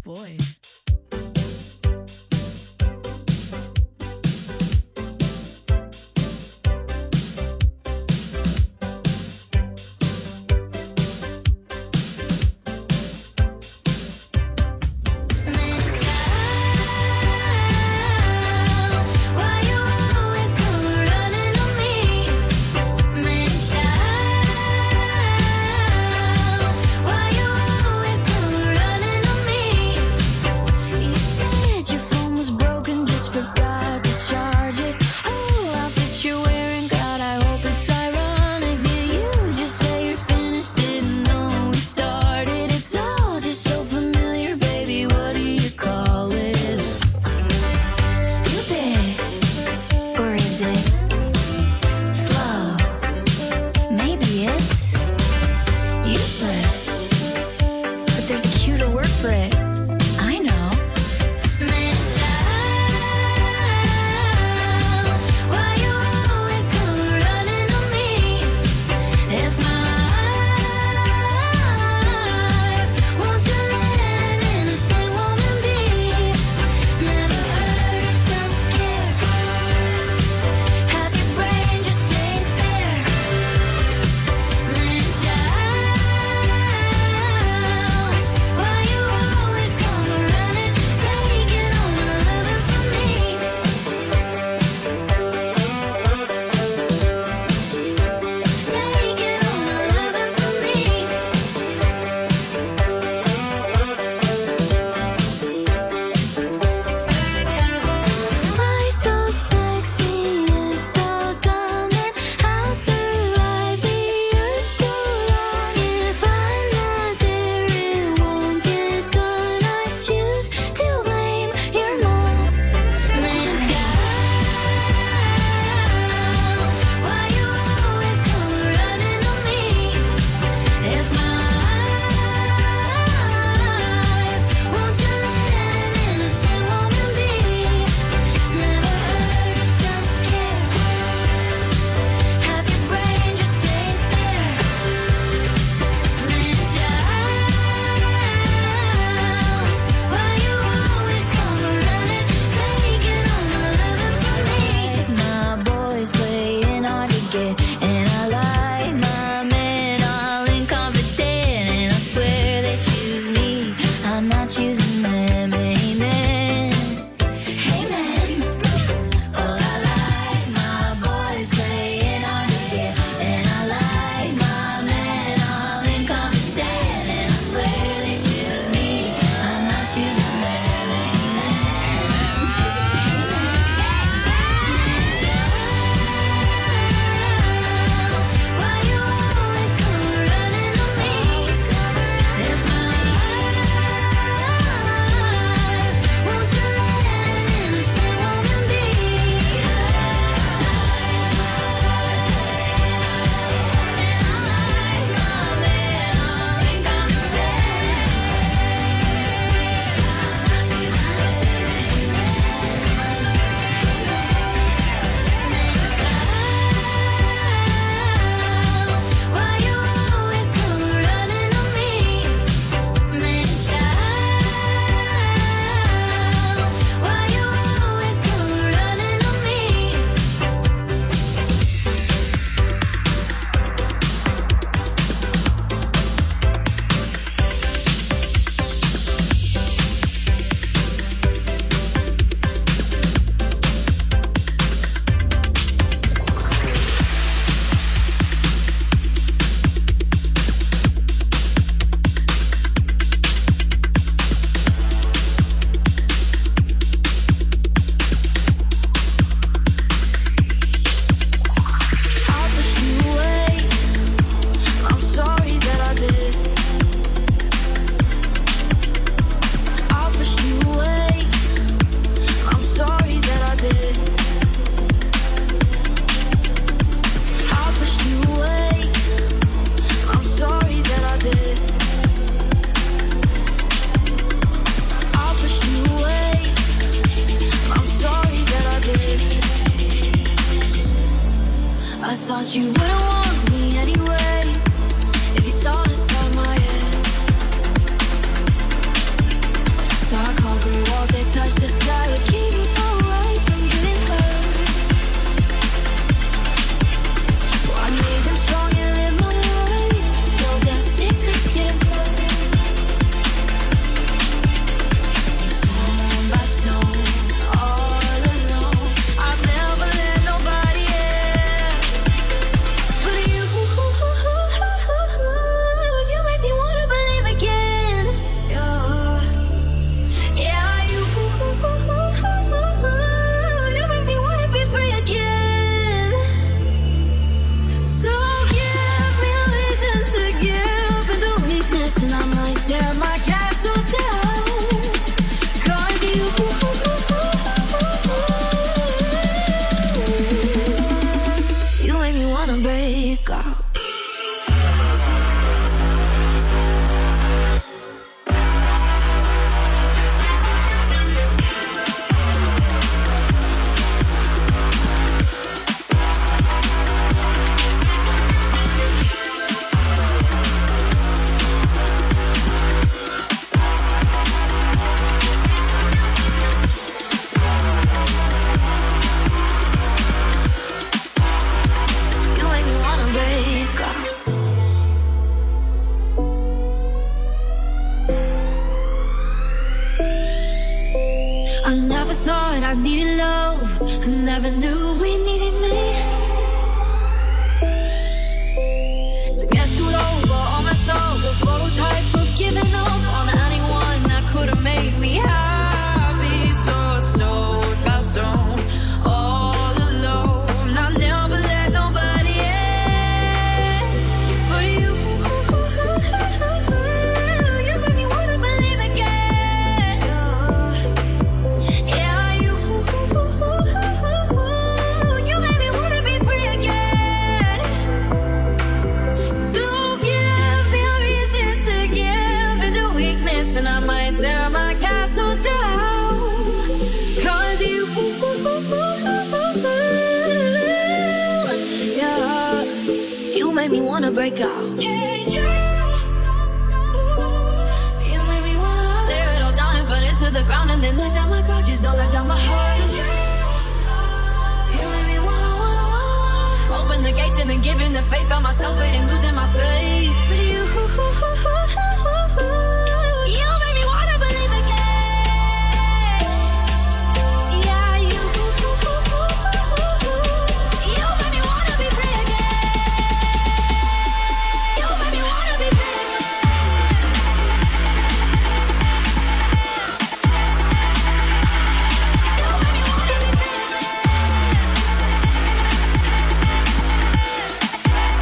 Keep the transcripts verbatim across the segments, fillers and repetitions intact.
boy. tear my castle down. 'Cause you, you make me wanna break out. I never thought I needed love. I never knew we needed me. To get screwed over, all messed up, the prototype of giving up on anyone that could have made me happy. So stone by stone, all alone. I never let nobody in, but you, you made me wanna believe again. Yeah, you, you made me wanna be free again. So give me a reason to give into weakness, and I might tear my castle down. 'Cause you, yeah, you made me wanna break out. Yeah, you, you made me wanna tear it all down and burn it to the ground, and then let down my guard. Just don't let down my heart. You made me wanna, wanna, wanna open the gates and then giving the faith. Found myself waiting, losing my faith. But you, you made me wanna believe again. Yeah, you, you made me wanna be free again. You made me wanna be free again. You made me wanna be free again.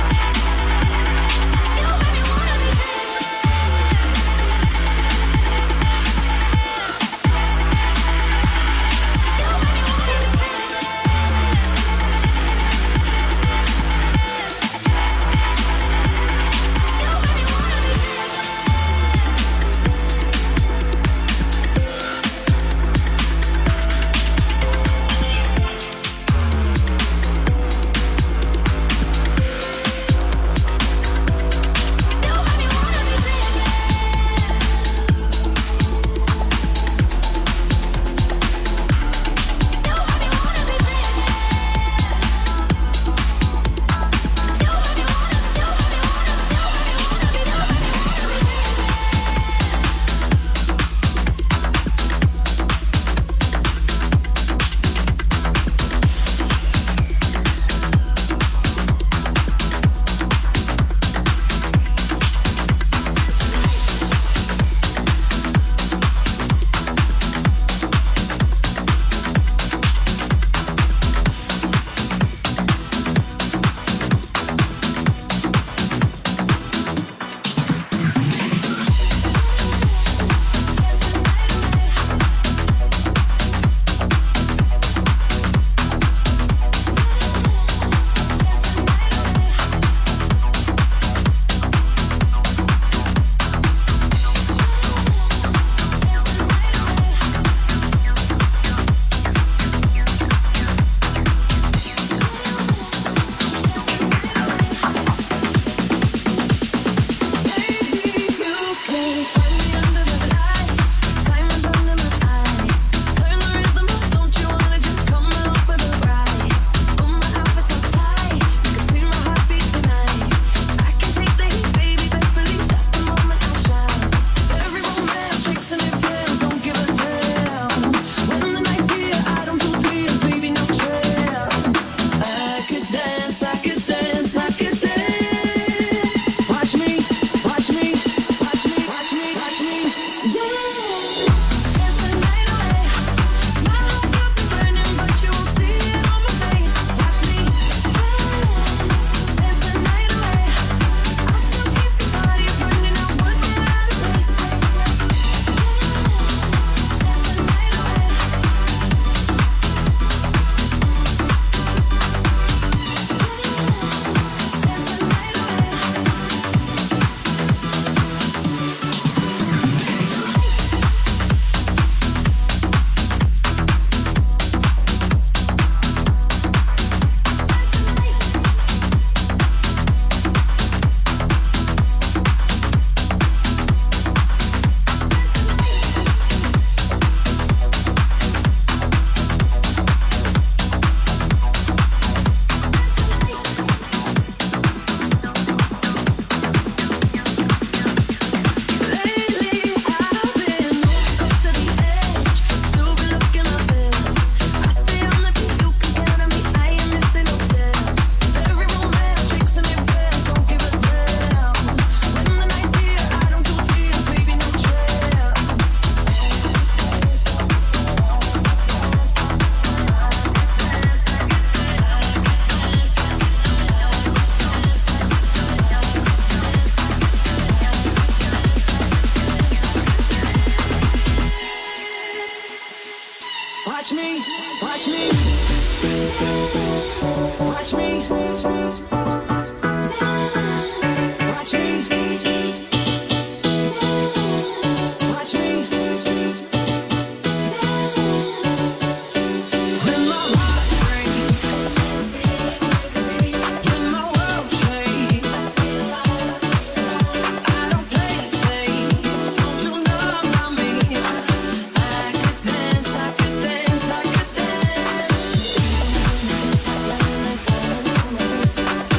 Watch me. Watch me. Watch me. When my heart breaks, when my world shakes, I don't play it safe. Don't you know about me? I could dance, I could dance, I could dance.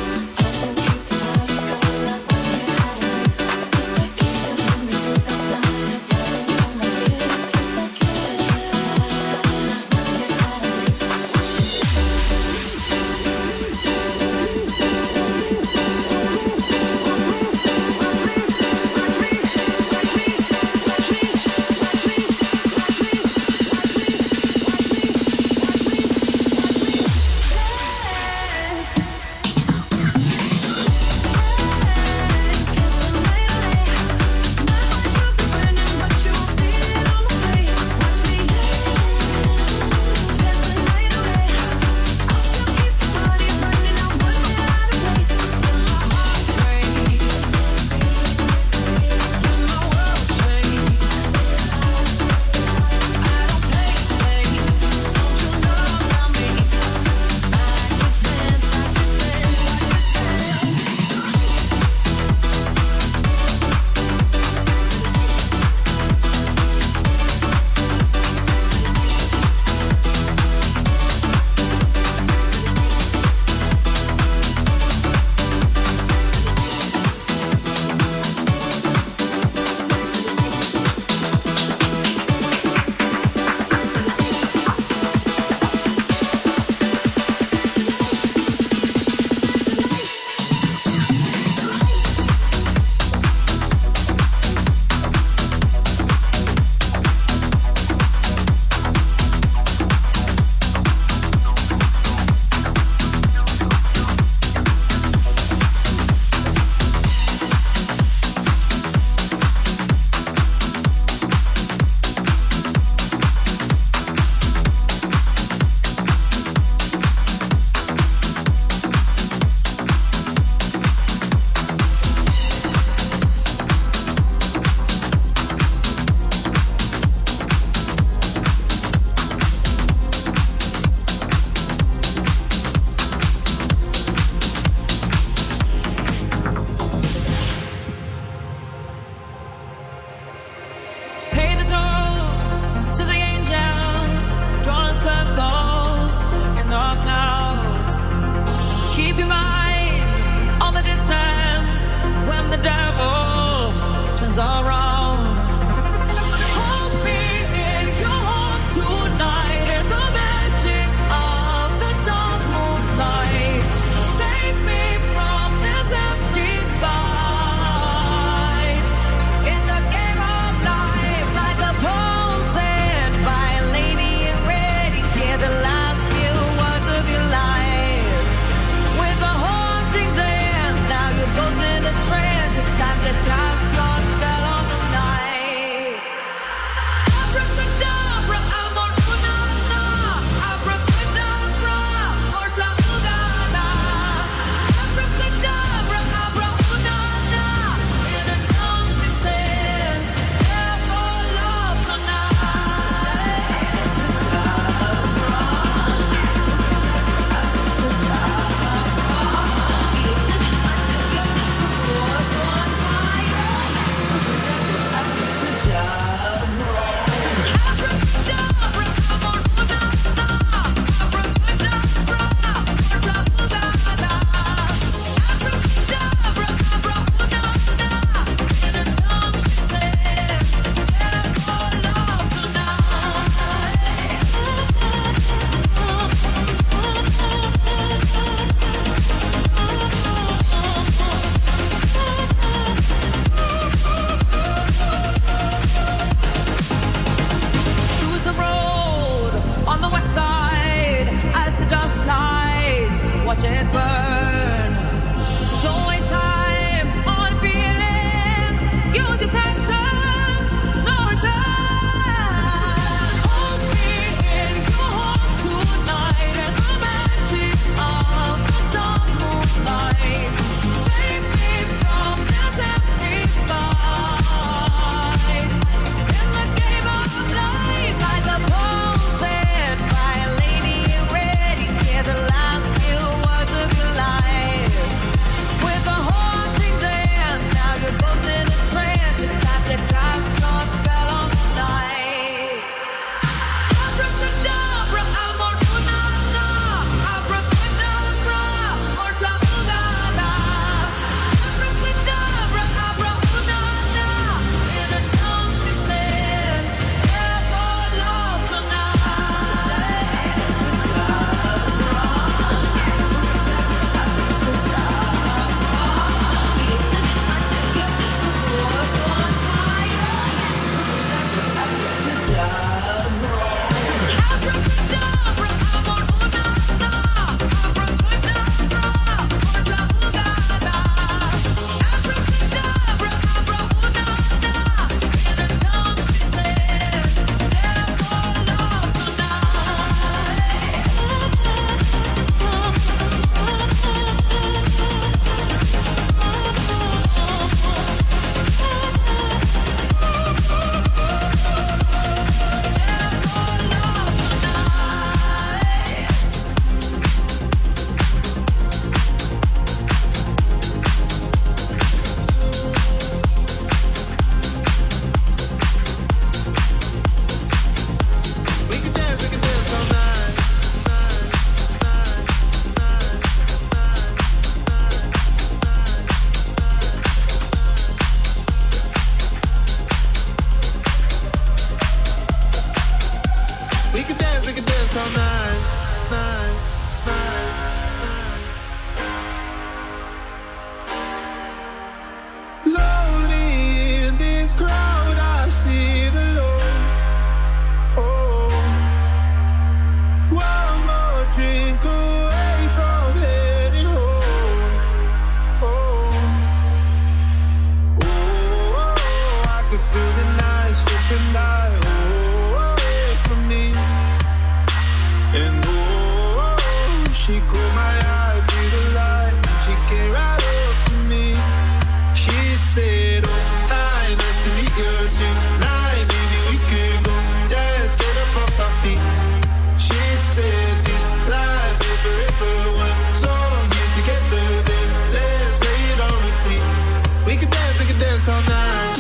dance all night.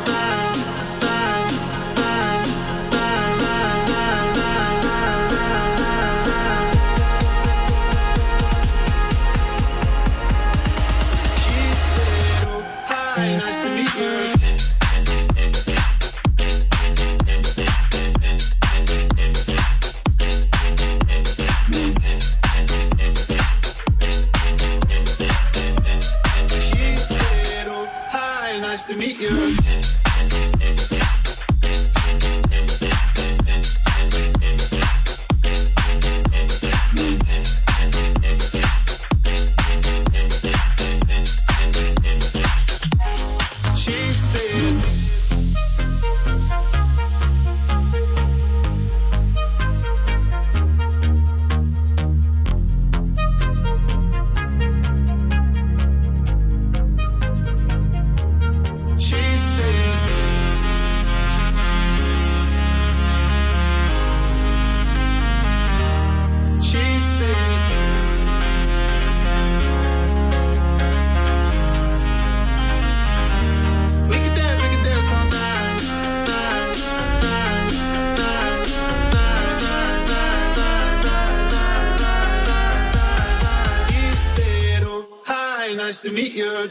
She said, oh, hi, nice to meet you. Nice to meet you. She said, nice to meet you.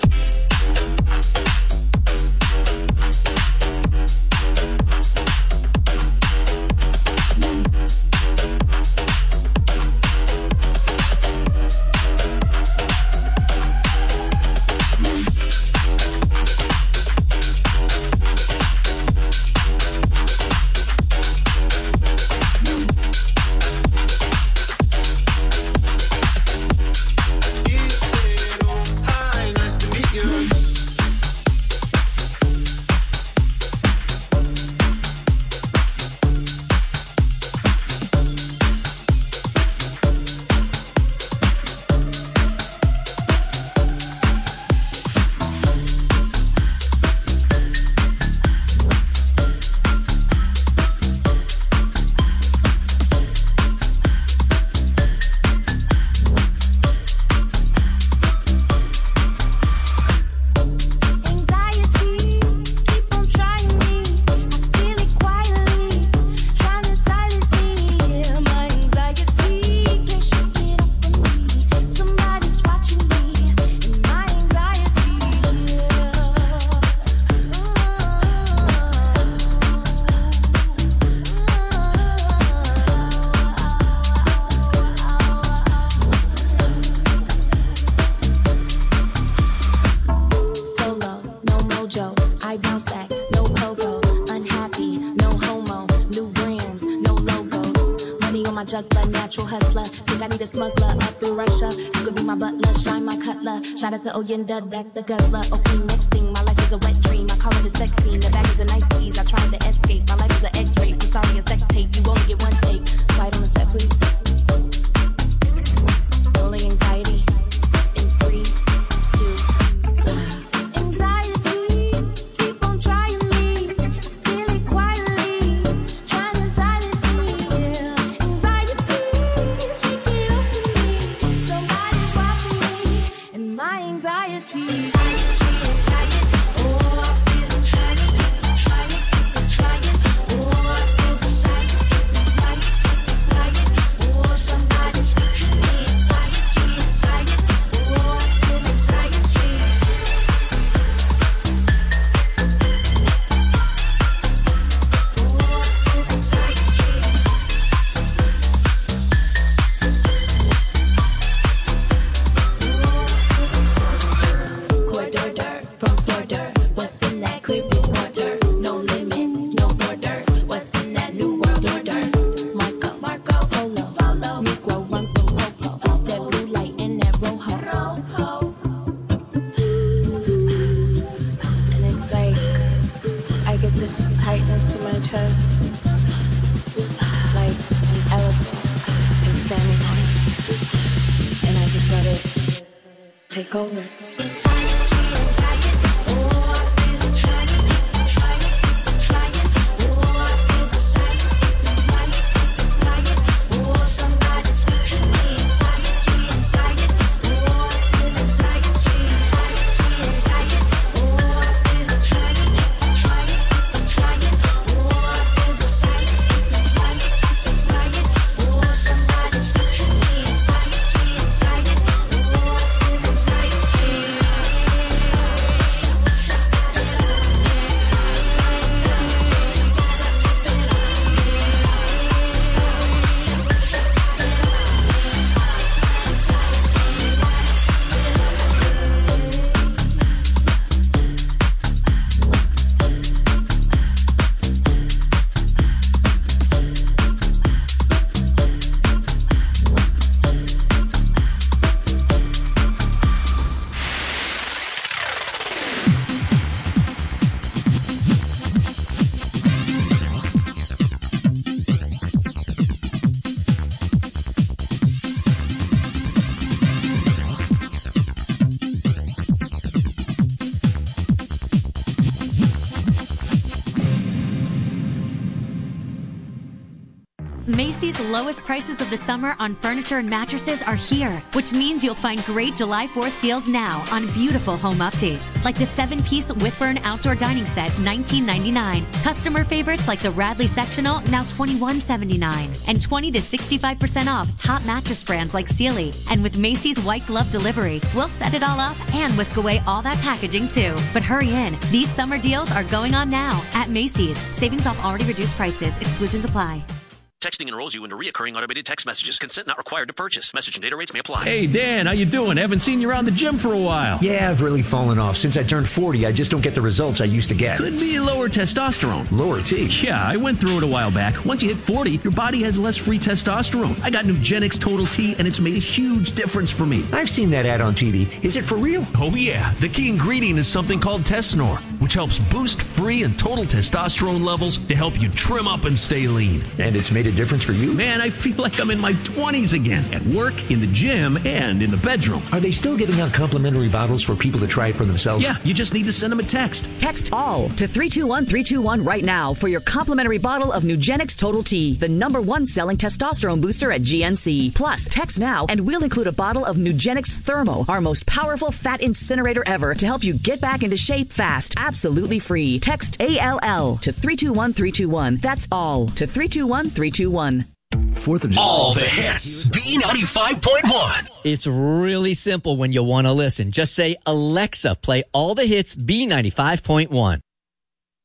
Shout out to Oyenda, that's the guzzler. Okay, next thing, my life is a wet dream. I call it a sex scene. The bag is a nice tease. I tried to escape. My life is an X-ray. I'm sorry, a sex tape. You only get one take. Quiet on the set, please. Rolling anxiety. In three, two, one. Anxiety, keep on trying me. Feel it quietly, trying to silence me. Anxiety, shake it off of me. Somebody's watching me. And my anxiety, anxiety, anxiety. Oh, I feel it trying, keep it trying, keep it trying. Oh, I feel the silence, keep it flying, keep it flying. Oh, somebody's watching me. Anxiety, anxiety. Oh, I feel anxiety. Oh, I feel anxiety. Corridor from Florida, what's in that clear blue water? No limits, no borders. What's in that new world order? Marco, Marco, Polo, Polo, Negro, run through Popo. That blue light and that rojo. Rojo. And it's like I get this tightness in my chest, like an elephant is standing on it, and I just let it take over. Macy's lowest prices of the summer on furniture and mattresses are here, which means you'll find great July fourth deals now on beautiful home updates, like the seven-piece Whitburn outdoor dining set, nineteen ninety-nine. Customer favorites like the Radley sectional, now twenty-one seventy-nine, and twenty to sixty-five percent off top mattress brands like Sealy. And with Macy's white glove delivery, we'll set it all up and whisk away all that packaging too. But hurry in, these summer deals are going on now at Macy's. Savings off already reduced prices. Exclusions apply. Texting enrolls you into recurring automated text messages. Consent not required to purchase. Message and data rates may apply. Hey, Dan, how you doing? Haven't seen you around the gym for a while. Yeah, I've really fallen off. Since I turned forty, I just don't get the results I used to get. Could be lower testosterone. Lower T? Yeah, I went through it a while back. Once you hit forty, your body has less free testosterone. I got Nugenix Total T, and it's made a huge difference for me. I've seen that ad on T V. Is it for real? Oh, yeah. The key ingredient is something called Tesnor, which helps boost free and total testosterone levels to help you trim up and stay lean. And it's made a difference for you? Man, I feel like I'm in my twenties again, at work, in the gym, and in the bedroom. Are they still giving out complimentary bottles for people to try it for themselves? Yeah, you just need to send them a text. Text ALL to three two one three two one right now for your complimentary bottle of Nugenix Total T, the number one selling testosterone booster at G N C. Plus, text now and we'll include a bottle of Nugenix Thermo, our most powerful fat incinerator ever, to help you get back into shape fast, absolutely free. Text A L L to three two one three two one. That's ALL to three two one three two one. fourth of July. All the hits. B ninety-five point one. It's really simple when you want to listen. Just say, Alexa, play all the hits B ninety-five point one.